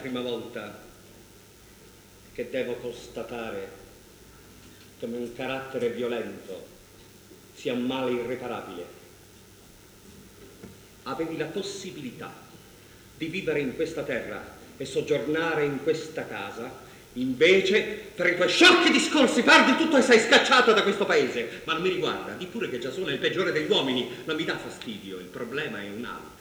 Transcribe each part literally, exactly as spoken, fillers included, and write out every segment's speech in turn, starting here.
prima volta che devo constatare come un carattere violento sia un male irreparabile. Avevi la possibilità di vivere in questa terra e soggiornare in questa casa. Invece, per i tuoi sciocchi discorsi, perdi tutto e sei scacciato da questo paese. Ma non mi riguarda, di pure che Giasone è il peggiore degli uomini, non mi dà fastidio, il problema è un altro.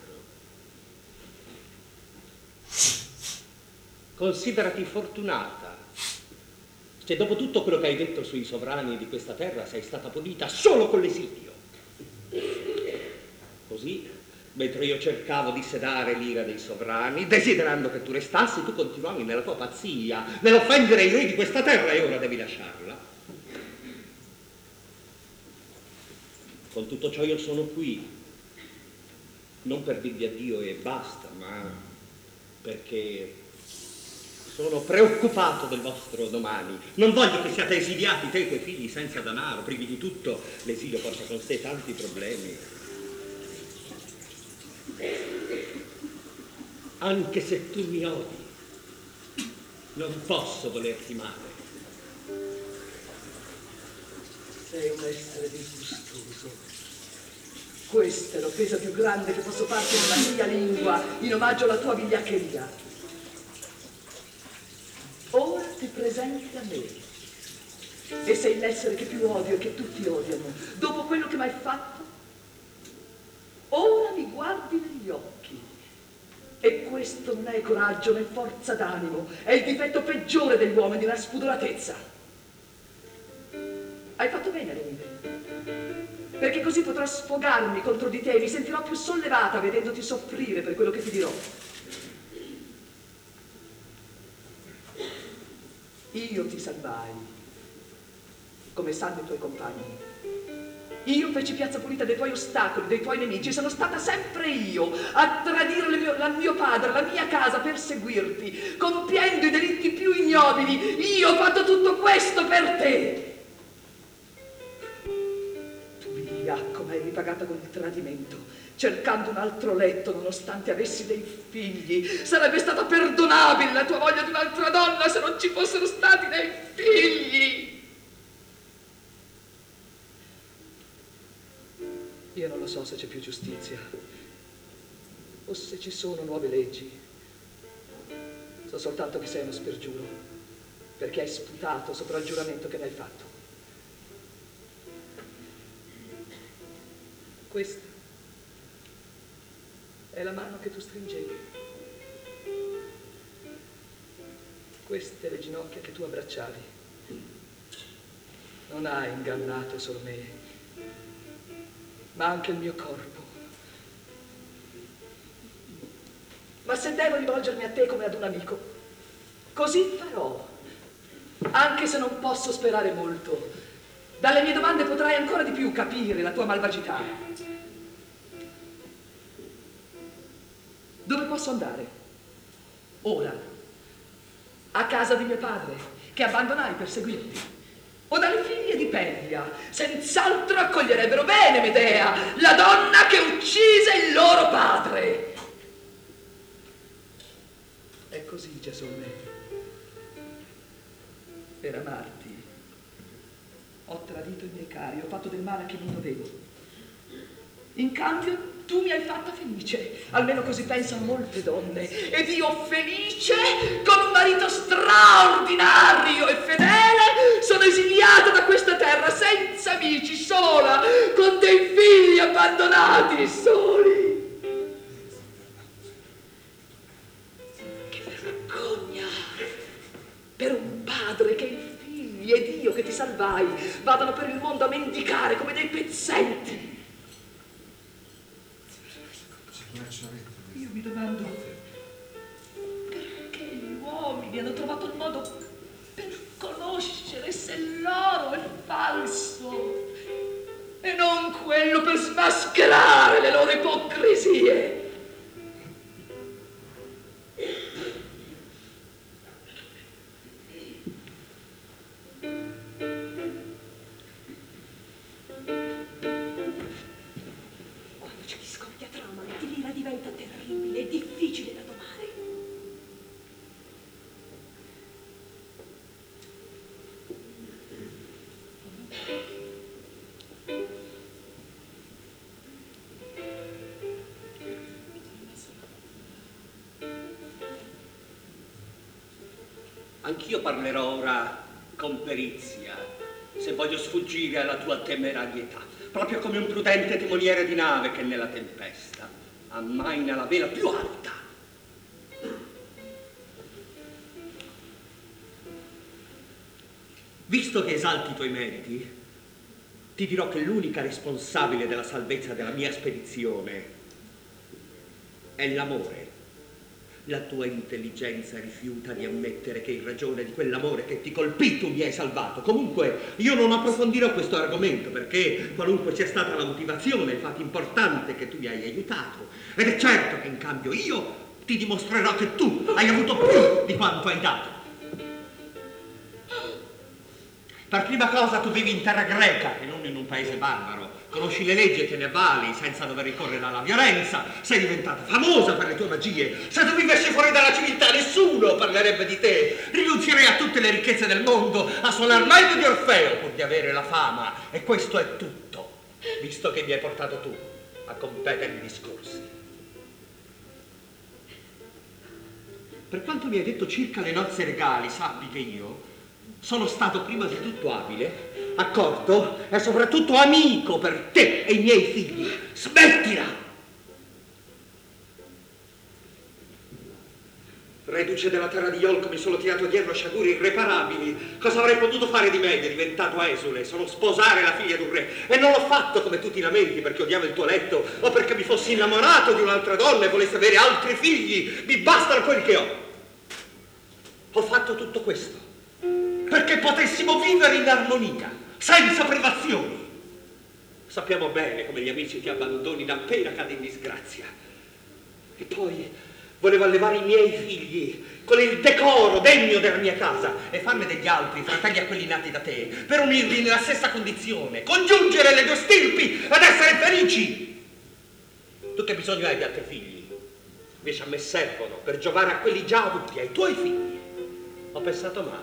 Considerati fortunata se dopo tutto quello che hai detto sui sovrani di questa terra sei stata punita solo con l'esilio. Così, mentre io cercavo di sedare l'ira dei sovrani, desiderando che tu restassi, tu continuavi nella tua pazzia, nell'offendere i re di questa terra, e ora devi lasciarla. Con tutto ciò io sono qui, non per dirvi addio e basta, ma perché sono preoccupato del vostro domani. Non voglio che siate esiliati, te e i tuoi figli, senza denaro, privi di tutto. L'esilio porta con sé tanti problemi. Anche se tu mi odi, non posso volerti male. Sei un essere disgustoso. Questa è l'offesa più grande che posso farti nella mia lingua, in omaggio alla tua vigliaccheria. Ora ti presenti a me. E sei l'essere che più odio e che tutti odiano. Dopo quello che mi hai fatto, ora mi guardi negli occhi. E questo non è coraggio né forza d'animo, è il difetto peggiore degli uomini, la spudoratezza. Hai fatto bene a venire, perché così potrò sfogarmi contro di te e mi sentirò più sollevata vedendoti soffrire per quello che ti dirò. Io ti salvai, come sanno i tuoi compagni. Io feci piazza pulita dei tuoi ostacoli, dei tuoi nemici, e sono stata sempre io a tradire mio, la mio padre, la mia casa, per seguirti, compiendo i delitti più ignobili. Io ho fatto tutto questo per te. Tu vigliacco m'hai ripagata con il tradimento, cercando un altro letto nonostante avessi dei figli. Sarebbe stata perdonabile la tua voglia di un'altra donna se non ci fossero stati dei figli. Io non lo so se c'è più giustizia o se ci sono nuove leggi. So soltanto che sei uno spergiuro, perché hai sputato sopra il giuramento che mi hai fatto. Questa è la mano che tu stringevi. Queste le ginocchia che tu abbracciavi. Non hai ingannato solo me, ma anche il mio corpo. Ma se devo rivolgermi a te come ad un amico, così farò, anche se non posso sperare molto. Dalle mie domande potrai ancora di più capire la tua malvagità. Dove posso andare? Ora? A casa di mio padre, che abbandonai per seguirti? O dalle figlie di Peglia, senz'altro accoglierebbero bene Medea, la donna che uccise il loro padre. È così, Giasone. Per amarti ho tradito i miei cari, ho fatto del male che non dovevo. In cambio tu mi hai fatta felice, almeno così pensano molte donne, ed io felice, con un marito straordinario e fedele, sono esiliata da questa terra, senza amici, sola, con dei figli abbandonati, soli. Che vergogna per un padre che i figli ed io che ti salvai vadano per il mondo a mendicare come dei pezzenti. Io mi domando perché gli uomini hanno trovato il modo per conoscere se l'oro è falso e non quello per smascherare le loro ipocrisie. Anch'io parlerò ora con perizia, se voglio sfuggire alla tua temerarietà, proprio come un prudente timoniere di nave che nella tempesta ammaina la vela più alta. Visto che esalti i tuoi meriti, ti dirò che l'unica responsabile della salvezza della mia spedizione è l'amore. La tua intelligenza rifiuta di ammettere che in ragione di quell'amore che ti colpì tu mi hai salvato. Comunque io non approfondirò questo argomento, perché qualunque sia stata la motivazione, il fatto importante che tu mi hai aiutato, ed è certo che in cambio io ti dimostrerò che tu hai avuto più di quanto hai dato. Per prima cosa tu vivi in terra greca e non in un paese barbaro. Conosci le leggi e te ne avvali senza dover ricorrere alla violenza. Sei diventata famosa per le tue magie. Se tu vivessi fuori dalla civiltà nessuno parlerebbe di te. Rinunzierei a tutte le ricchezze del mondo, a suonar meglio di Orfeo pur di avere la fama. E questo è tutto, visto che mi hai portato tu a competere in discorsi. Per quanto mi hai detto circa le nozze regali, sappi che io sono stato prima di tutto abile, accorto e soprattutto amico per te e i miei figli. Smettila! Reduce della terra di Iolco mi sono tirato dietro sciaguri irreparabili. Cosa avrei potuto fare di meglio diventato esule? Sono sposare la figlia di un re. E non l'ho fatto come tu ti lamenti perché odiavo il tuo letto o perché mi fossi innamorato di un'altra donna e volessi avere altri figli. Mi bastano quelli che ho. Ho fatto tutto questo perché potessimo vivere in armonia, senza privazioni. Sappiamo bene come gli amici ti abbandonino appena cadi in disgrazia. E poi volevo allevare i miei figli con il decoro degno della mia casa e farne degli altri, fratelli a quelli nati da te, per unirli nella stessa condizione, congiungere le due stirpi ed essere felici. Tu che bisogno hai di altri figli? Invece a me servono per giovare a quelli già avuti, ai tuoi figli. Ho pensato male.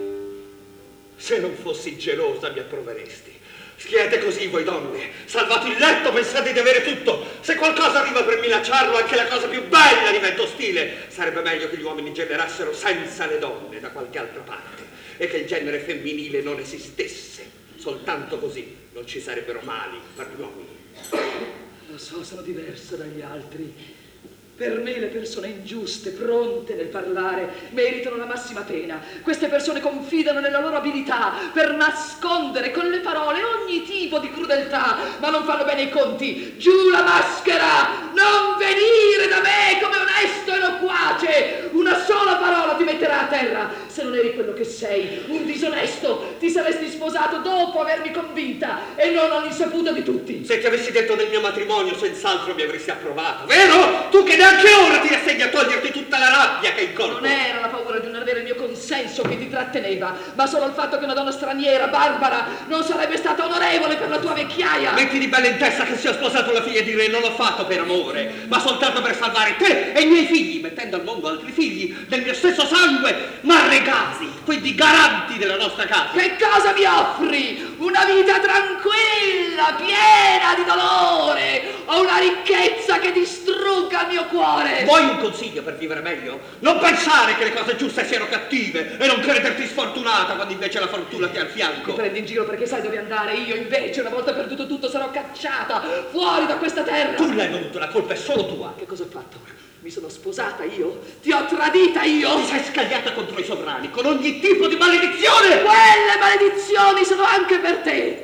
Se non fossi gelosa mi approveresti. Schiete così voi donne, salvato il letto pensate di avere tutto. Se qualcosa arriva per minacciarlo, anche la cosa più bella diventa ostile. Sarebbe meglio che gli uomini generassero senza le donne da qualche altra parte e che il genere femminile non esistesse. Soltanto così non ci sarebbero mali per gli uomini. Lo so, sono diversa dagli altri. Per me le persone ingiuste, pronte nel parlare, meritano la massima pena. Queste persone confidano nella loro abilità per nascondere con le parole ogni tipo di crudeltà, ma non fanno bene i conti. Giù la maschera! Non venire da me come onesto e loquace! Una sola parola ti metterà a terra. Se non eri quello che sei, un disonesto, ti saresti sposato dopo avermi convinta e non all'insaputa di tutti. Se ti avessi detto del mio matrimonio, senz'altro mi avresti approvato, vero? Tu che neanche ora ti rassegni a toglierti tutta la rabbia che hai in corpo. Non era la paura di non avere il mio consenso che ti tratteneva, ma solo il fatto che una donna straniera, barbara, non sarebbe stata onorevole per la tua vecchiaia. Metti di bella in testa che se ho sposato la figlia di re non l'ho fatto per amore, ma soltanto per salvare te e i miei figli, mettendo al mondo altri figli del mio stesso sangue, ma regasi, quindi garanti della nostra casa. Che cosa mi offri? Una vita tranquilla, piena di dolore, o una ricchezza che distrugga il mio cuore? Vuoi un consiglio per vivere meglio? Non pensare che le cose giuste siano cattive e non crederti sfortunata quando invece la fortuna ti è al fianco. Mi prendi in giro perché sai dove andare. Io invece, una volta perduto tutto, sarò cacciata fuori da questa terra. Tu l'hai voluto, la colpa è solo tua. Che cosa ho fatto? Mi sono sposata io? Ti ho tradita io? Ti sei scagliata contro i sovrani con ogni tipo di maledizione. Quelle maledizioni sono anche per te.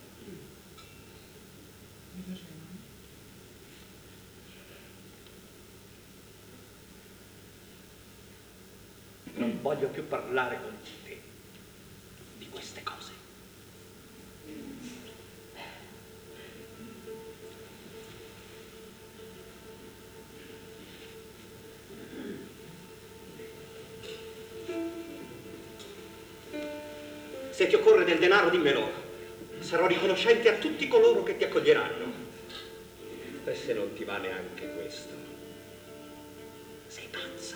Non voglio più parlare con te di queste cose. Se ti occorre del denaro, dimmelo. Sarò riconoscente a tutti coloro che ti accoglieranno. E se non ti va neanche questo, sei pazza.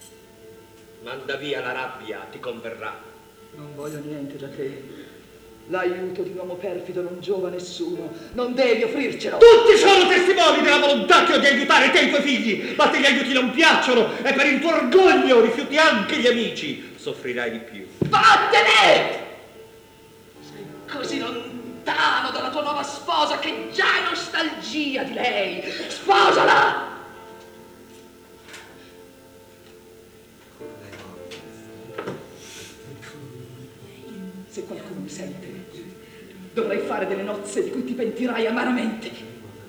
Manda via la rabbia, ti converrà. Non voglio niente da te. L'aiuto di un uomo perfido non giova a nessuno. Non devi offrircelo. Tutti sono testimoni della volontà che ho di aiutare te e i tuoi figli, ma se gli aiuti non piacciono e per il tuo orgoglio rifiuti anche gli amici, soffrirai di più. Vattene! Sei così lontano dalla tua nuova sposa che già hai nostalgia di lei. Sposala! Se qualcuno mi sente, dovrai fare delle nozze di cui ti pentirai amaramente.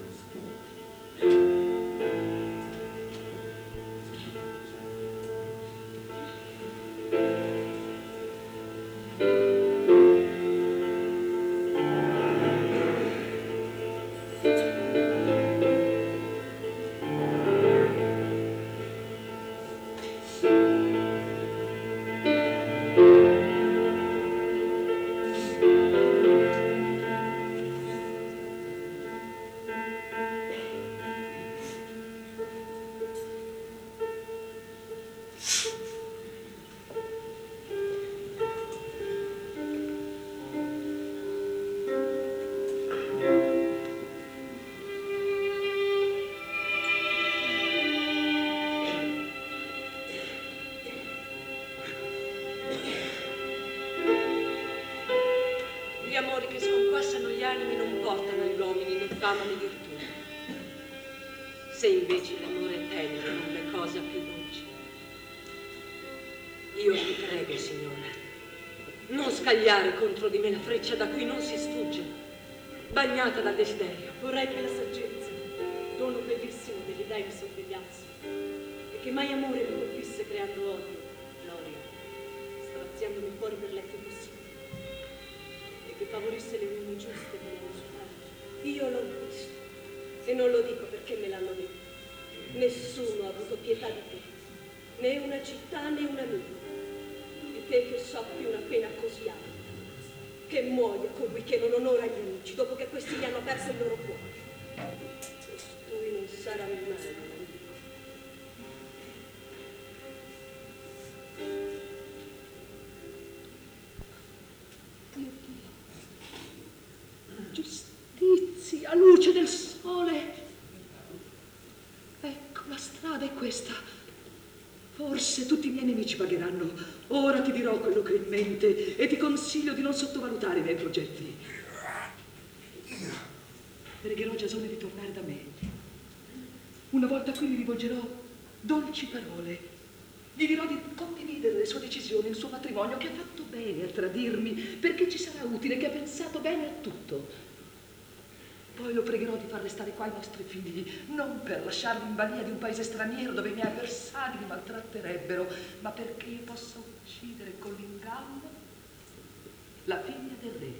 Gli amori che sconquassano gli animi non portano agli uomini né fama né virtù. Se invece l'amore è tenero, non le cosa più dolce. Io vi prego, signora, non scagliare contro di me la freccia da cui non si sfugge, bagnata dal desiderio. Vorrei che la saggezza, dono bellissimo degli dei, mi sorvegliasse, e che mai amore mi colpisse creando odio, gloria, straziandomi fuori per letti impossibili, e che favorisse le unioni giuste che l'hanno superato. Io l'ho visto, e non lo dico perché me l'hanno detto. Nessuno ha avuto pietà di te, né una città né un amico, e te che soffri una pena così alta, che muoia colui che non onora gli amici dopo che questi gli hanno perso il loro cuore. Costui non sarà mai un amico. Dio Dio, giustizia, luce del sole. Ecco, la strada è questa. Forse tutti i miei nemici pagheranno. Ora ti dirò quello che ho in mente e ti consiglio di non sottovalutare i miei progetti. Pregherò Giasone di tornare da me. Una volta qui gli rivolgerò dolci parole. Gli dirò di condividere le sue decisioni, il suo matrimonio, che ha fatto bene a tradirmi, perché ci sarà utile, che ha pensato bene a tutto. Poi lo pregherò di far restare qua i nostri figli, non per lasciarli in balia di un paese straniero dove i miei avversari li maltratterebbero, ma perché io possa uccidere con l'inganno la figlia del re.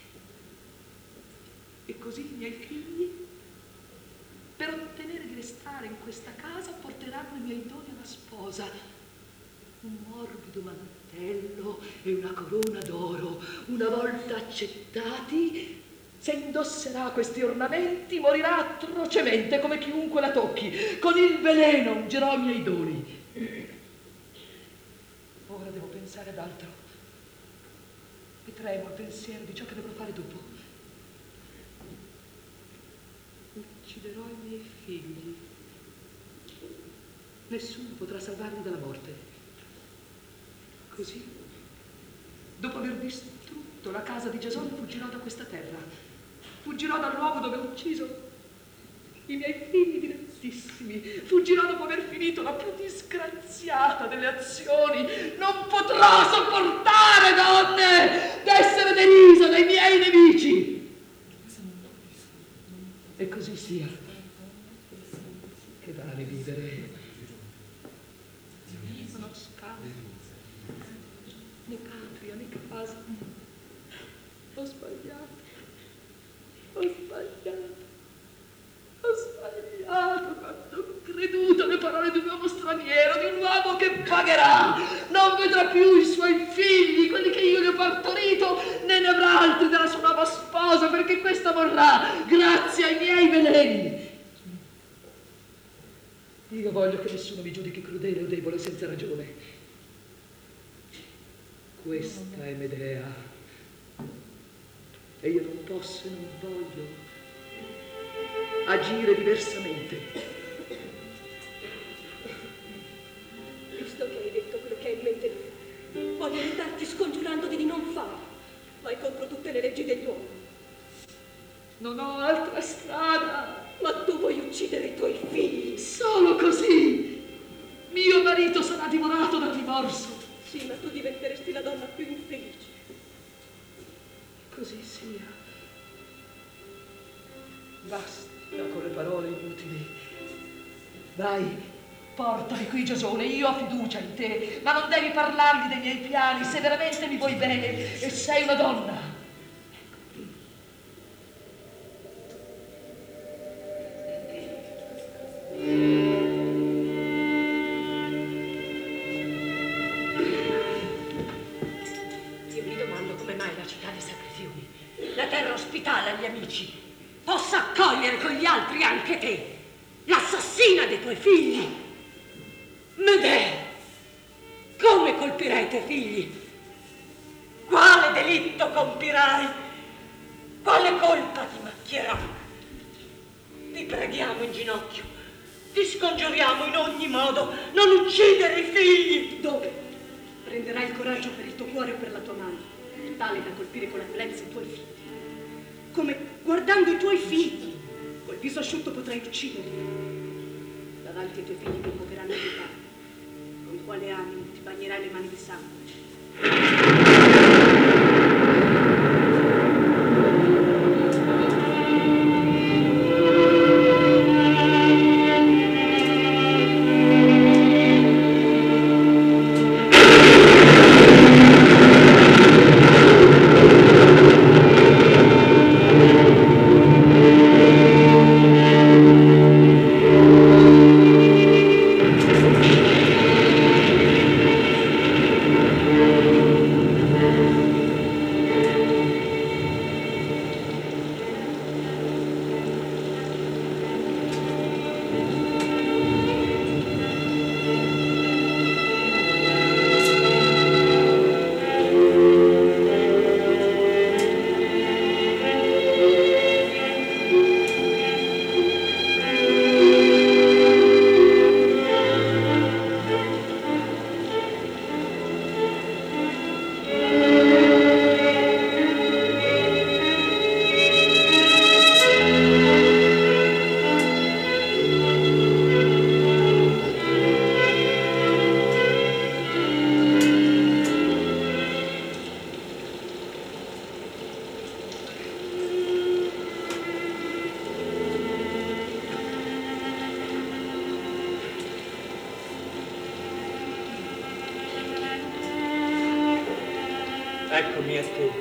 E così i miei figli, per ottenere di restare in questa casa, porteranno i miei doni alla sposa. Un morbido mantello e una corona d'oro. Una volta accettati, se indosserà questi ornamenti, morirà atrocemente come chiunque la tocchi. Con il veleno ungerò i miei doni. Ora devo pensare ad altro. E tremo al pensiero di ciò che dovrò fare dopo. Ucciderò i miei figli. Nessuno potrà salvarli dalla morte. Così, dopo aver distrutto la casa di Giasone, fuggirò da questa terra. Fuggirò dal luogo dove ho ucciso i miei figli dilettissimi. Fuggirò dopo aver finito la più disgraziata delle azioni. Non potrò sopportare, donne, d'essere derisa dai miei nemici. E così sia. Che vale vivere? Non ho scala, né patria, né casa. Ho sbagliato. Ho sbagliato, ho sbagliato quando ho creduto alle parole di un uomo straniero, di un uomo che pagherà. Non vedrà più i suoi figli, quelli che io gli ho partorito, né ne avrà altri della sua nuova sposa, perché questa morrà grazie ai miei veleni. Io voglio che nessuno mi giudichi crudele o debole senza ragione. Questa è Medea. E io non posso e non voglio agire diversamente. Visto che hai detto quello che hai in mente, voglio aiutarti scongiurandoti di non farlo. Vai contro tutte le leggi degli uomini. Non ho altra strada. Ma tu vuoi uccidere i tuoi figli? Solo così mio marito sarà divorato dal rimorso. Sì, ma tu diventeresti la donna più infelice. Così sia. Basta con le parole inutili. Vai, portami qui Giasone, io ho fiducia in te, ma non devi parlargli dei miei piani se veramente mi vuoi bene e sei una donna. Io mi domando come mai la città dei Sacri Fiumi, la terra ospitale agli amici, possa accogliere con gli altri anche te, l'assassina dei tuoi figli. Medea, come colpirai i tuoi figli? Quale delitto compirai? Quale colpa ti macchierà? Ti preghiamo in ginocchio, ti scongiuriamo in ogni modo, non uccidere i figli. Dove? Prenderai il coraggio per il tuo cuore o per la tua mano, tale da colpire con la violenza i tuoi figli. Come guardando i tuoi figli, col viso asciutto potrai ucciderli. Davanti ai tuoi figli ti invocheranno pietà. Con quale animo ti bagnerai le mani di sangue? Eccomi a te.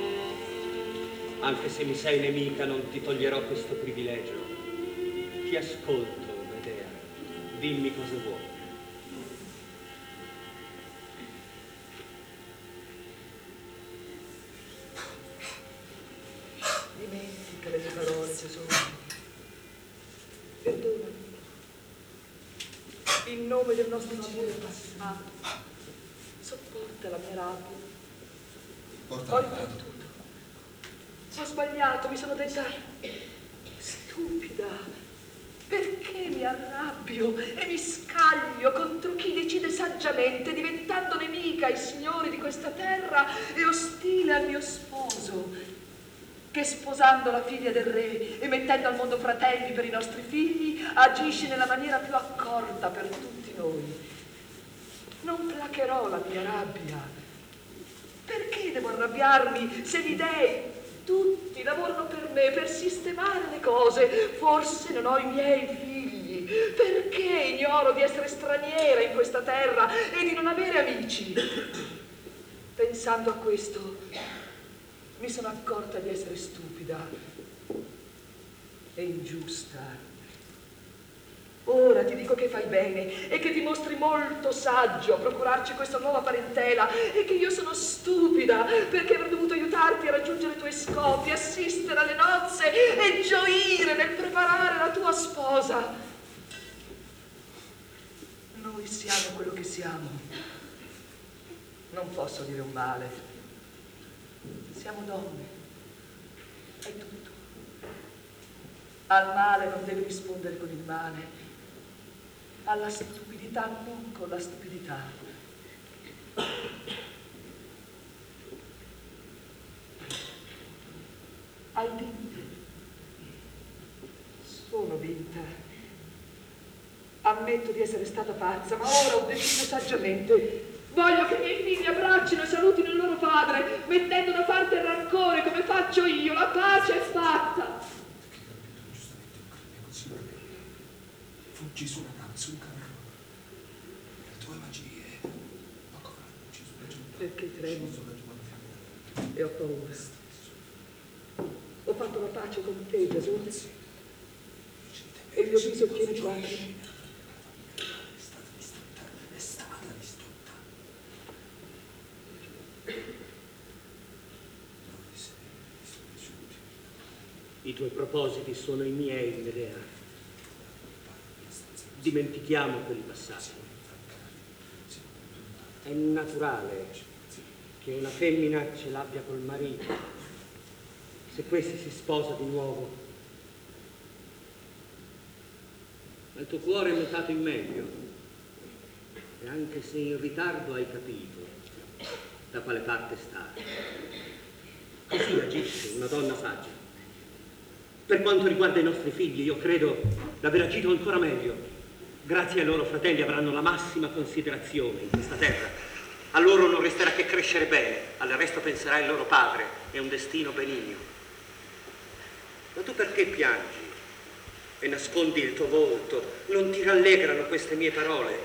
Anche se mi sei nemica, non ti toglierò questo privilegio. Ti ascolto, Medea. Dimmi cosa vuoi. Dimentica le mie parole, Gesù. Perdonami. In nome del nostro amore passato, sopporta la mia rabbia. Ho ribattuto. Ho sbagliato, mi sono detta stupida. Perché mi arrabbio e mi scaglio contro chi decide saggiamente, diventando nemica ai signori di questa terra e ostile al mio sposo, che sposando la figlia del re e mettendo al mondo fratelli per i nostri figli, agisce nella maniera più accorta per tutti noi. Non placherò la mia rabbia. Perché devo arrabbiarmi se gli dei, tutti, lavorano per me, per sistemare le cose? Forse non ho i miei figli. Perché ignoro di essere straniera in questa terra e di non avere amici? Pensando a questo, mi sono accorta di essere stupida e ingiusta. Ora ti dico che fai bene e che ti mostri molto saggio a procurarci questa nuova parentela e che io sono stupida perché avrei dovuto aiutarti a raggiungere i tuoi scopi, assistere alle nozze e gioire nel preparare la tua sposa. Noi siamo quello che siamo. Non posso dire un male. Siamo donne. È tutto. Al male non devi rispondere con il male, alla stupidità non con la stupidità. Hai vinto. Sono vinta. Ammetto di essere stata pazza, ma ora ho deciso saggiamente. Voglio che i miei figli abbraccino e salutino il loro padre, mettendo da parte il rancore come faccio io. La pace è fatta. Fuggi su una nave, su un carro. Le tue magie ancora non ci sono giunte. Perché tremo e ho paura. Ho fatto la pace con te, Gesù, e il mio viso pieno di lacrime. È stata distrutta, è stata distrutta. Dove sei distrutto? I tuoi propositi sono i miei, Medea. Dimentichiamo quelli passati. È naturale che una femmina ce l'abbia col marito. Se questi si sposa di nuovo, ma il tuo cuore è mutato in meglio, e anche se in ritardo hai capito da quale parte stai. Così agisce una donna saggia. Per quanto riguarda i nostri figli, io credo d'aver agito ancora meglio. Grazie ai loro fratelli avranno la massima considerazione in questa terra. A loro non resterà che crescere bene, al resto penserà il loro padre e un destino benigno. Ma tu perché piangi e nascondi il tuo volto? Non ti rallegrano queste mie parole?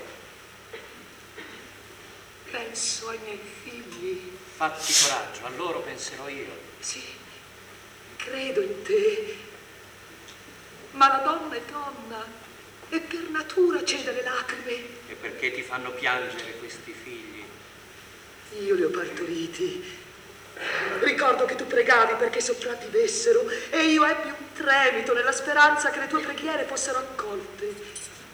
Penso ai miei figli. Fatti coraggio, a loro penserò io. Sì, credo in te. Ma la donna è donna e per natura cede le lacrime. E perché ti fanno piangere questi figli? Io li ho partoriti. Ricordo che tu pregavi perché sopravvivessero e io ebbi un tremito nella speranza che le tue preghiere fossero accolte.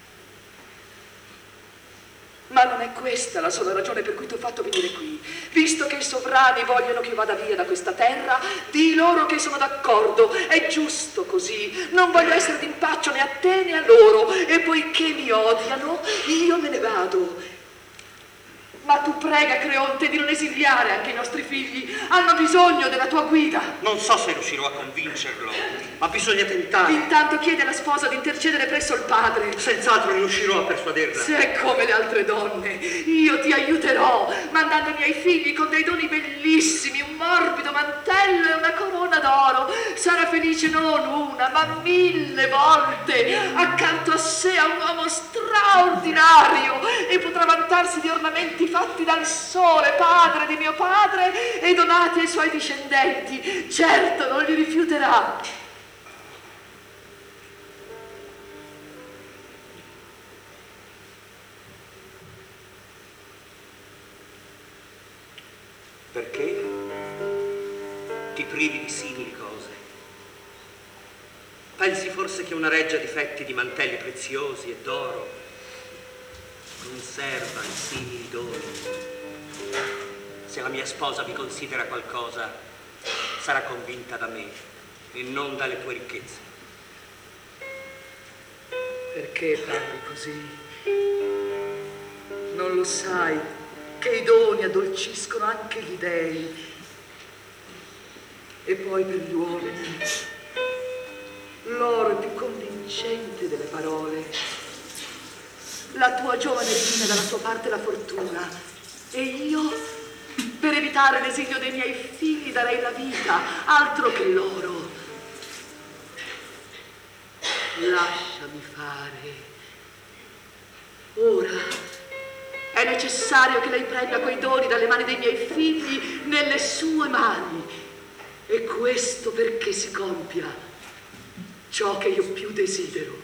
Ma non è questa la sola ragione per cui ti ho fatto venire qui. Visto che i sovrani vogliono che io vada via da questa terra, di loro che sono d'accordo. È giusto così. Non voglio essere d'impaccio né a te né a loro. E poiché mi odiano, io me ne vado. Ma tu prega, Creonte, di non esiliare anche i nostri figli. Hanno bisogno della tua guida. Non so se riuscirò a convincerlo, ma bisogna tentare. Intanto chiede alla sposa di intercedere presso il padre. Senz'altro riuscirò a persuaderla. Se è come le altre donne, io ti aiuterò, mandando i miei figli con dei doni bellissimi, un morbido mantello e una corona d'oro. Sarà felice non una, ma mille volte. Accanto a sé a un uomo straordinario e potrà vantarsi di ornamenti fatti dal sole, padre di mio padre, e donati ai suoi discendenti. Certo non li rifiuterà. Perché ti privi di simili cose? Pensi forse che una reggia difetti di mantelli preziosi e d'oro conserva i simili doni? Se la mia sposa vi considera qualcosa, sarà convinta da me e non dalle tue ricchezze. Perché parli così? Non lo sai che i doni addolciscono anche gli dèi. E poi per gli uomini l'oro è più convincente delle parole. La tua giovane divina dalla sua parte la fortuna, e io, per evitare l'esilio dei miei figli, darei la vita, altro che l'oro. Lasciami fare. Ora è necessario che lei prenda quei doni dalle mani dei miei figli nelle sue mani, e questo perché si compia ciò che io più desidero.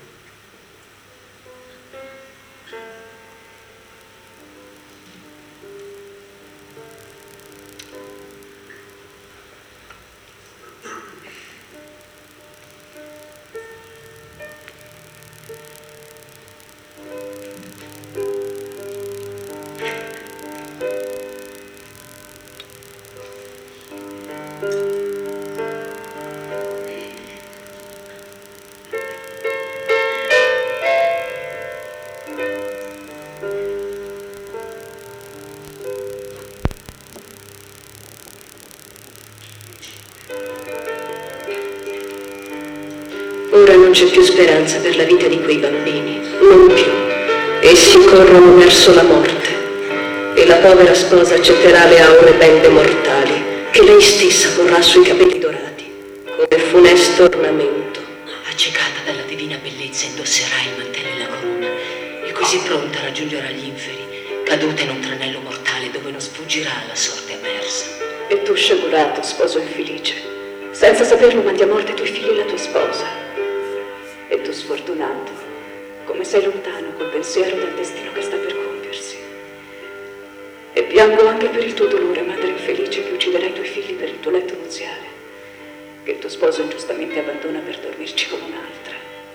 non c'è più speranza per la vita di quei bambini, non più. Essi corrono verso la morte e la povera sposa accetterà le aure bende mortali che lei stessa porrà sui capelli dorati, come funesto ornamento. Accecata dalla divina bellezza indosserà il mantello e la corona e così pronta raggiungerà gli inferi, caduta in un tranello mortale dove non sfuggirà alla sorte avversa. E tu, sciagurato, sposo infelice, senza saperlo mandi a morte i tuoi figli e la tua sposa. E tu, sfortunato, come sei lontano col pensiero del destino che sta per compiersi. E piango anche per il tuo dolore, madre infelice, che ucciderai i tuoi figli per il tuo letto nuziale, che il tuo sposo ingiustamente abbandona per dormirci con un'altra.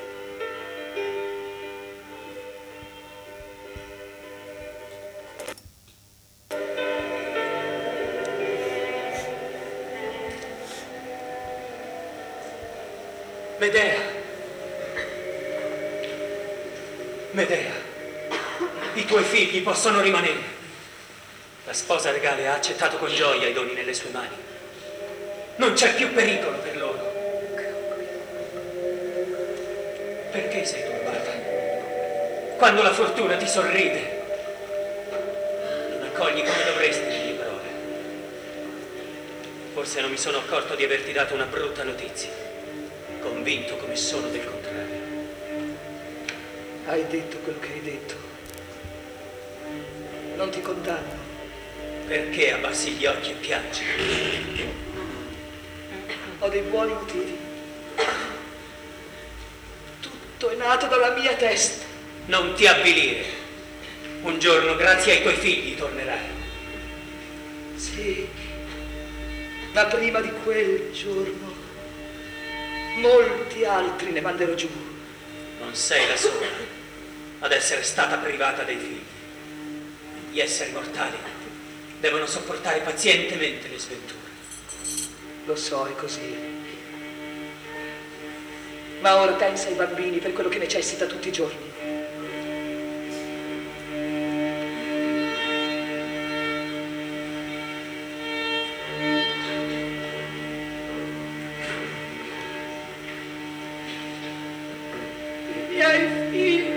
Medea! Medea! I tuoi figli possono rimanere. La sposa regale ha accettato con gioia i doni nelle sue mani. Non c'è più pericolo per loro. Perché sei turbata? Quando la fortuna ti sorride, non accogli come dovresti le mie parole. Forse non mi sono accorto di averti dato una brutta notizia, convinto come sono del contrario. Hai detto quello che hai detto. Non ti condanno. Perché abbassi gli occhi e piangi? Ho dei buoni motivi. Tutto è nato dalla mia testa. Non ti avvilire. Un giorno, grazie ai tuoi figli, tornerai. Sì, ma prima di quel giorno, molti altri ne manderò giù. Non sei la sola ad essere stata privata dei figli. Gli esseri mortali devono sopportare pazientemente le sventure. Lo so, è così. Ma ora pensa ai bambini per quello che necessita tutti i giorni. I miei figli.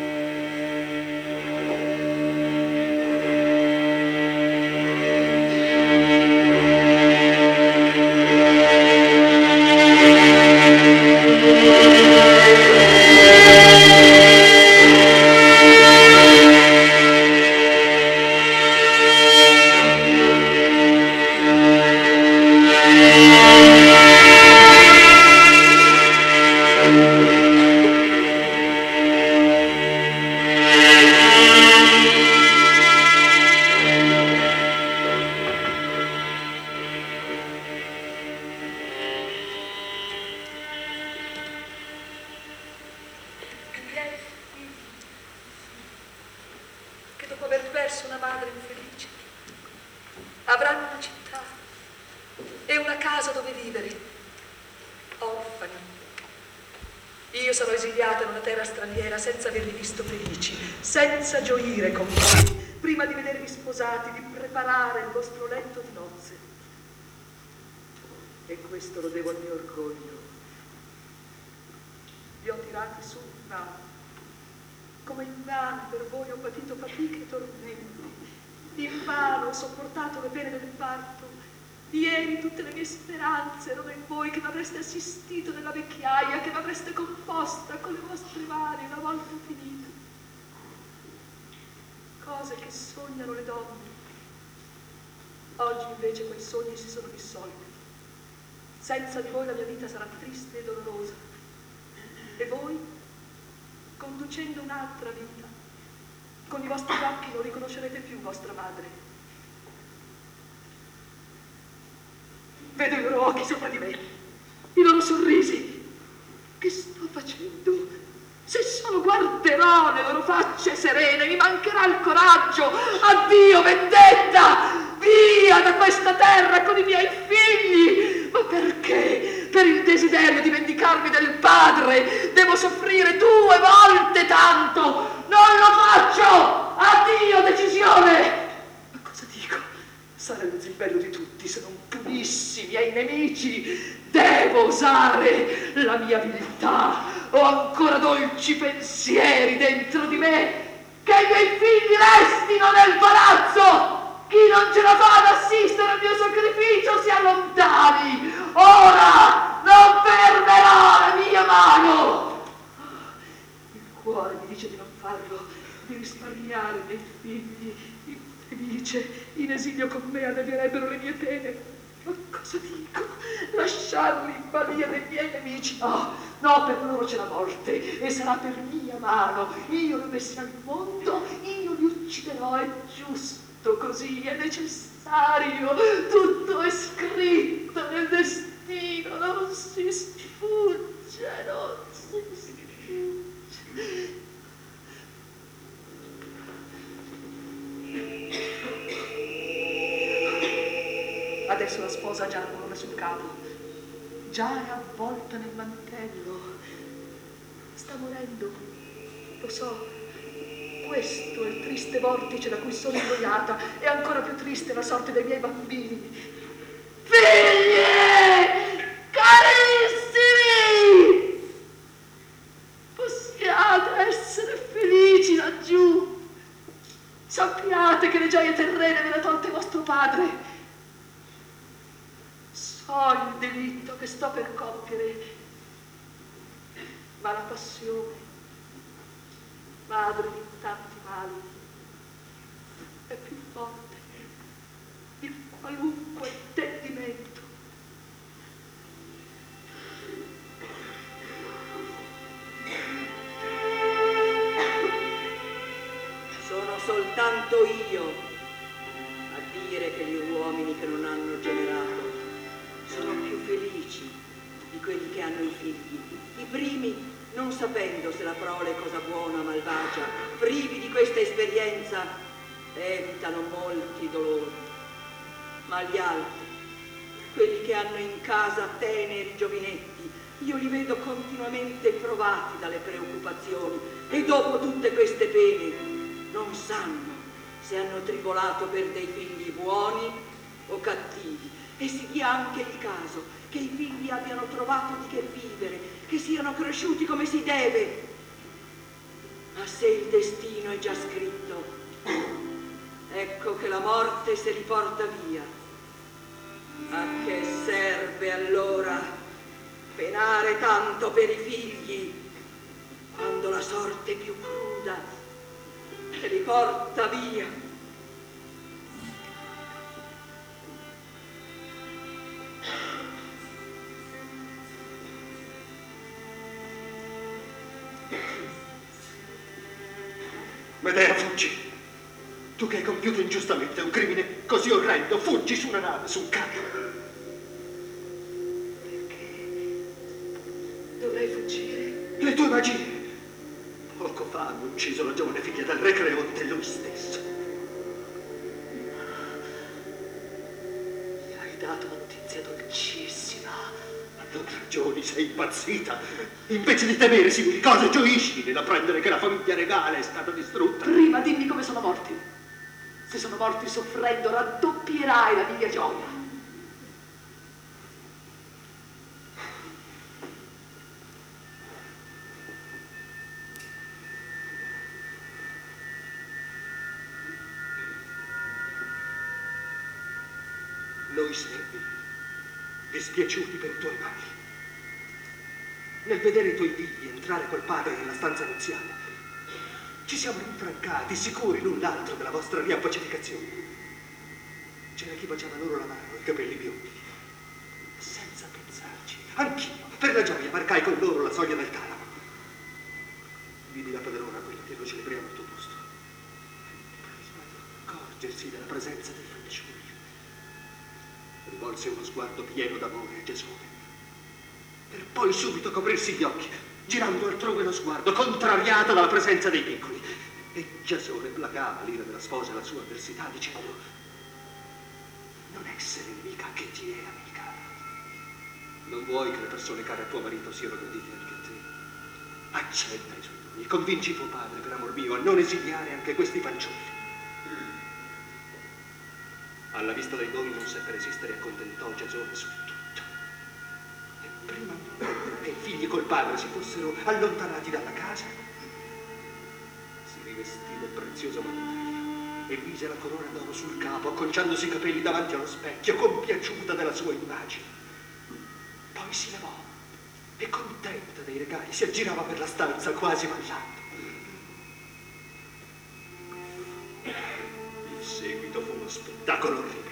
Senza gioire con voi, prima di vedervi sposati, di preparare il vostro letto di nozze. E questo lo devo al mio orgoglio. Vi ho tirati su invano, come invano per voi ho patito fatiche e tormenti. Invano ho sopportato le pene del parto. Ieri tutte le mie speranze erano in voi, che mi avreste assistito nella vecchiaia, che mi avreste composta con le vostre mani una volta finita. Cose che sognano le donne. Oggi invece quei sogni si sono dissolti. Senza di voi la mia vita sarà triste e dolorosa. E voi, conducendo un'altra vita, con i vostri occhi non riconoscerete più vostra madre. Vedo i loro occhi sopra di me, i loro sorrisi. Che sto facendo? Se solo guarderò le loro facce serene, mi mancherà il coraggio. Addio, vendetta! Via da questa terra con i miei figli! Ma perché? Per il desiderio di vendicarmi del padre devo soffrire due volte tanto! Non lo faccio! Addio, decisione! Ma cosa dico? Sarà il zimbello di tutti se non punissi i miei nemici. Devo usare la mia viltà. ho ancora dolci pensieri dentro di me, che i miei figli restino nel palazzo. Chi non ce la fa ad assistere al mio sacrificio si allontani. Ora non fermerò la mia mano. Il cuore mi dice di non farlo, di risparmiare i miei figli, infelice, in esilio con me allevierebbero le mie pene. Ma cosa dico? Lasciarli in balia dei miei nemici? No, no, per loro c'è la morte e sarà per mia mano. Io li messi al mondo, io li ucciderò, è giusto così, è necessario. Tutto è scritto nel destino, non si sfugge, non si sfugge. Adesso la sposa ha già la corona sul capo, già è avvolta nel mantello, sta morendo, lo so. Questo è il triste vortice da cui sono ingoiata, e ancora più triste la sorte dei miei bambini. Figli carissimi, possiate essere felici laggiù. Sappiate che le gioie terrene ve le ha tolte vostro padre. So il delitto che sto per compiere, ma la passione, madre di tanti mali, è più forte di qualunque intendimento. Sono soltanto io a dire che gli uomini che non hanno generato sono più felici di quelli che hanno i figli. I primi, non sapendo se la prole è cosa buona o malvagia, privi di questa esperienza, evitano molti dolori. Ma gli altri, quelli che hanno in casa teneri giovinetti, io li vedo continuamente provati dalle preoccupazioni, e dopo tutte queste pene non sanno se hanno tribolato per dei figli buoni o cattivi. E si dia anche il caso che i figli abbiano trovato di che vivere, che siano cresciuti come si deve. Ma se il destino è già scritto, ecco che la morte se li porta via. A che serve allora penare tanto per i figli, quando la sorte più cruda se li porta via? Medea, fuggi! Tu che hai compiuto ingiustamente un crimine così orrendo, fuggi su una nave, su un carro. Perché dovrei fuggire? Le tue magie! Poco fa hanno ucciso la giovane figlia del re Creonte, lui stesso. Mi hai dato notizia dolcissima. Non ragioni, sei impazzita. Invece di temere simili cose, gioisci nell'apprendere che la famiglia regale è stata distrutta. Prima dimmi come sono morti. Se sono morti soffrendo, raddoppierai la mia gioia. Noi servi, dispiaciuti per i tuoi mali, nel vedere i tuoi figli entrare col padre nella stanza nuziale, ci siamo rinfrancati, sicuri l'un l'altro della vostra riappacificazione. C'era chi baciava loro la mano, i capelli biondi. Senza pensarci, anch'io, per la gioia, varcai con loro la soglia del talamo. Vidi la padrona, quella che noi celebriamo al tuo posto, prima di accorgersi della presenza dei fanciulli. Rivolse uno sguardo pieno d'amore a Giasone, per poi subito coprirsi gli occhi, girando altrove lo sguardo, contrariata dalla presenza dei piccoli. E Giasone placava l'ira della sposa e la sua avversità, dicendo: non essere nemica che ti è amica. Non vuoi che le persone care a tuo marito siano gradite anche a te. Accetta i suoi doni e convinci tuo padre, per amor mio, a non esiliare anche questi fanciulli. Alla vista dei doni non seppe resistere e accontentò Giasone su tutto. E prima ancora che figli col padre si fossero allontanati dalla casa, si rivestì del prezioso mantello e mise la corona d'oro sul capo, acconciandosi i capelli davanti allo specchio, compiaciuta della sua immagine. Poi si levò e, contenta dei regali, si aggirava per la stanza quasi ballando. Il seguito fu uno spettacolo orribile.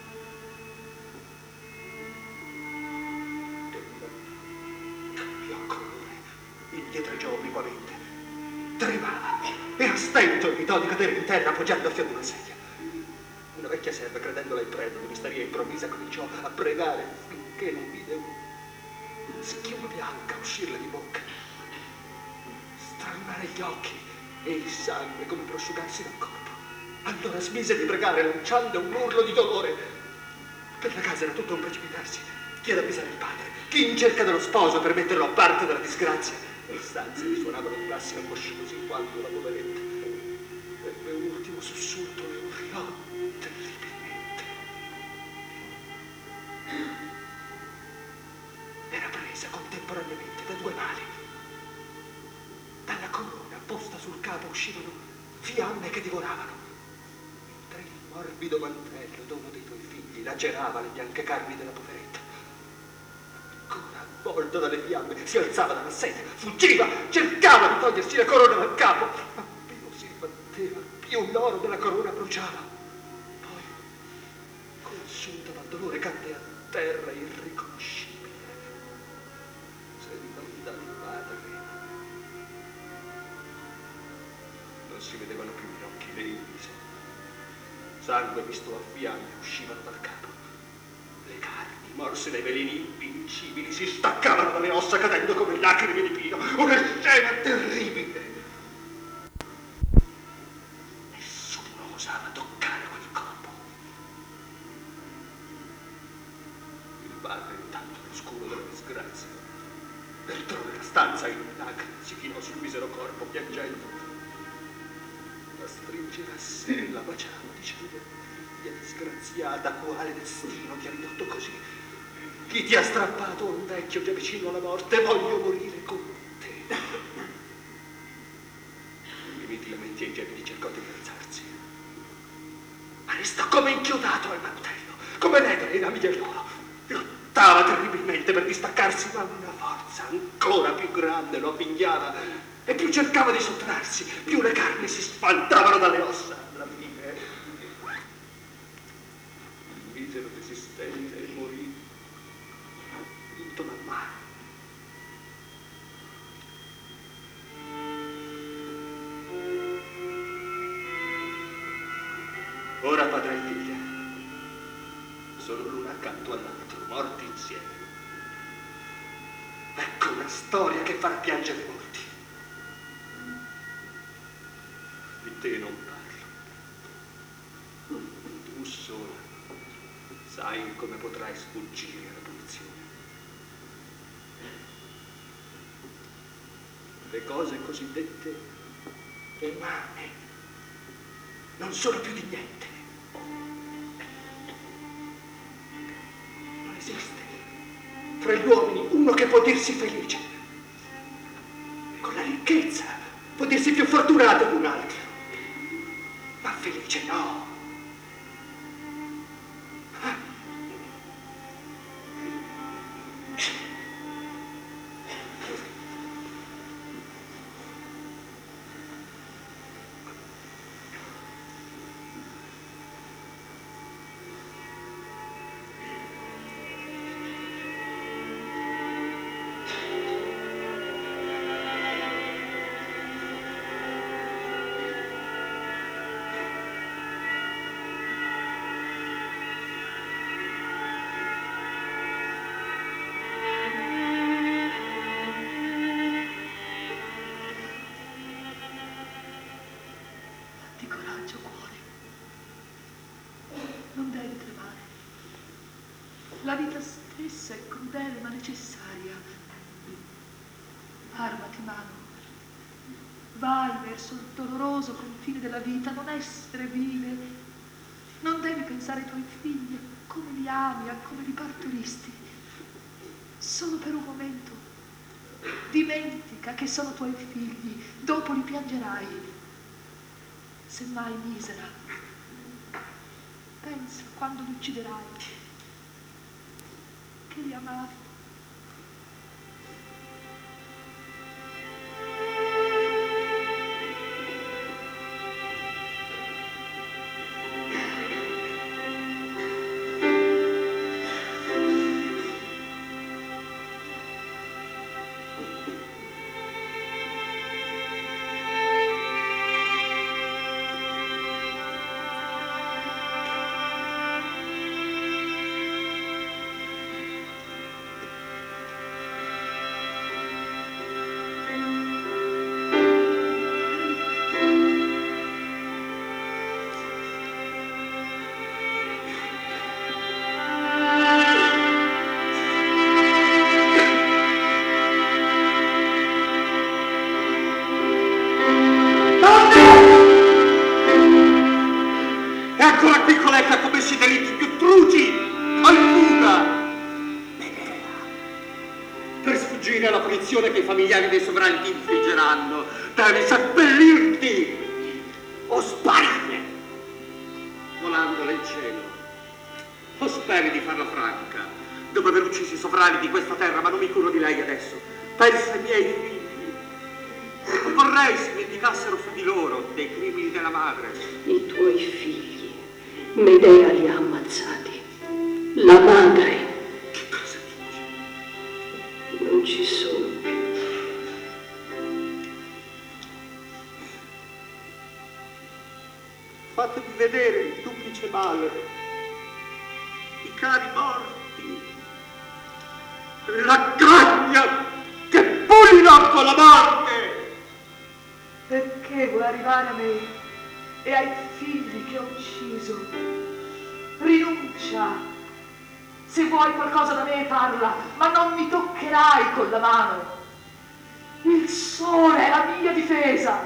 Cambiò colore, indietreggiò obliquamente, tremava e a stento evitò di cadere in terra appoggiando a fianco una sedia. Una vecchia serva, credendola in preda di un'isteria improvvisa, cominciò a pregare finché non vide una schiuma bianca uscirle di bocca, stralunare gli occhi e il sangue come prosciugarsi dal corpo. Allora smise di pregare, lanciando un urlo di dolore. Per la casa era tutto un precipitarsi. Chi ad avvisare il padre, chi in cerca dello sposo per metterlo a parte dalla disgrazia. Le stanze risuonavano di passi angosciosi quando la poveretta ebbe un ultimo sussulto e urlò terribilmente. Era presa contemporaneamente da due mali. Dalla corona posta sul capo uscivano fiamme che divoravano. Il morbido mantello d'uno dei tuoi figli lacerava le bianche carni della poveretta. Ancora avvolto dalle fiamme, si alzava dalla sedia, fuggiva, cercava di togliersi la corona dal capo, ma più si batteva, più l'oro della corona bruciava. Poi, consunta dal dolore, cadde a terra irriconoscibile, se non dal padre. Non si vedevano più gli occhi né il viso. Sangue misto a fiamme uscivano dal capo. Le carni, morse dai veleni invincibili, si staccavano dalle ossa cadendo come lacrime di pino. Una scena terribile. Nessuno osava toccare quel corpo. Il padre, intanto all'oscuro della disgrazia, dentro nella stanza in lacrime si chinò sul misero corpo piangendo. La stringeva a sé, la baciava, dicendo: figlia disgraziata, quale destino ti ha ridotto così? Chi ti ha strappato un vecchio già vicino alla morte? Voglio morire con te. Limiti lamenti ai gemiti, cercò di rialzarsi, ma restò come inchiodato al mantello, come l'edere ai rami dell'oro. Lottava terribilmente per distaccarsi, ma una forza ancora più grande lo avvinghiava. E più cercava di sottrarsi, più le carni si sfaldavano dalle ossa. Alla fine, il misero resistente morì, vinto dal mare. Ora padre e figlia sono l'una accanto all'altro, morti insieme. Ecco una storia che farà piangere molti. Di te non parlo. Tu sola sai come potrai sfuggire alla punizione. Le cose cosiddette umane non sono più di niente. Non esiste fra gli uomini uno che può dirsi felice. Con la ricchezza può dirsi più fortunato di un altro. Ma felice no. La vita stessa è crudele ma necessaria. Armati, mano. Vai verso il doloroso confine della vita, non essere vile. Non devi pensare ai tuoi figli, a come li ami, a come li partoristi. Solo per un momento Dimentica che sono tuoi figli, dopo li piangerai. Semmai misera, pensa quando li ucciderai, che li amavi. Che i familiari dei sovrani ti infliggeranno, devi seppellirti o sparare volandole in cielo. O speri di farla franca dopo aver ucciso i sovrani di questa terra, ma non mi curo di lei adesso. Pensa ai miei figli. Non vorrei si vendicassero su di loro dei crimini della madre. I tuoi figli Medea li ha ammazzati. La madre Che cosa dici? non ci sono. Fatemi vedere il duplice male, i cari morti, la gragna che pullula con la morte. Perché vuoi arrivare a me e ai figli che ho ucciso? Rinuncia. Se vuoi qualcosa da me parla, ma non mi toccherai con la mano. Il sole è la mia difesa.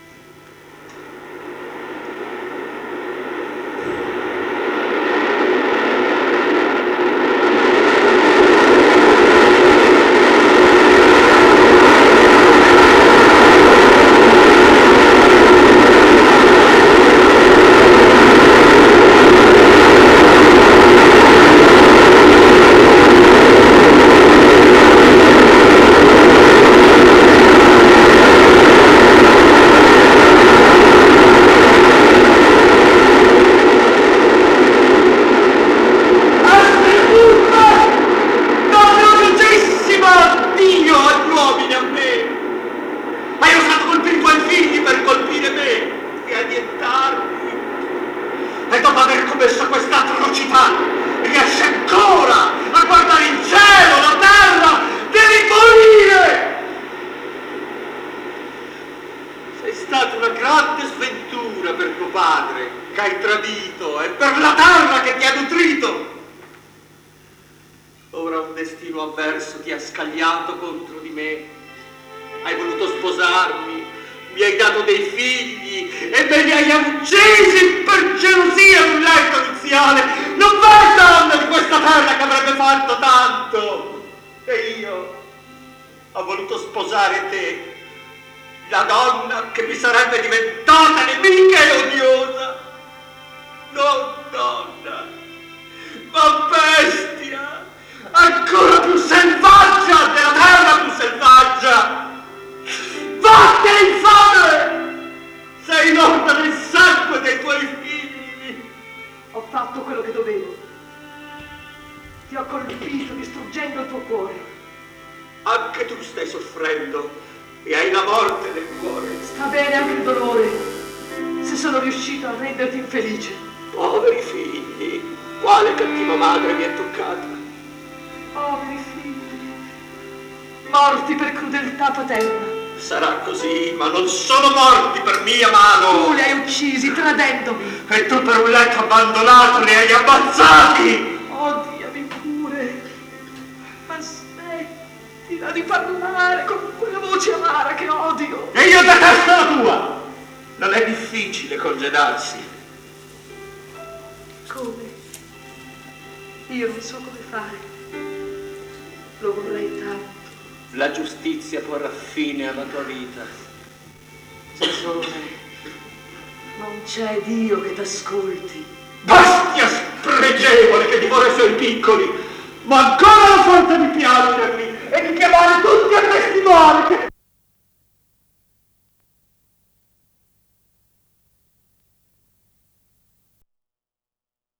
Morti per crudeltà paterna. Sarà così, ma non sono morti per mia mano. Tu li hai uccisi tradendomi. E tu per un letto abbandonato li hai ammazzati. Odiami pure. Ma smettila di parlare con quella voce amara che odio. E io detesto la tua. Non è difficile congedarsi. Come? Io non so come fare. Lo vorrei tanto. la giustizia porrà fine alla tua vita. Gesone, non c'è Dio che t'ascolti. Bestia spregevole che divora i suoi piccoli! Ma ancora la forza di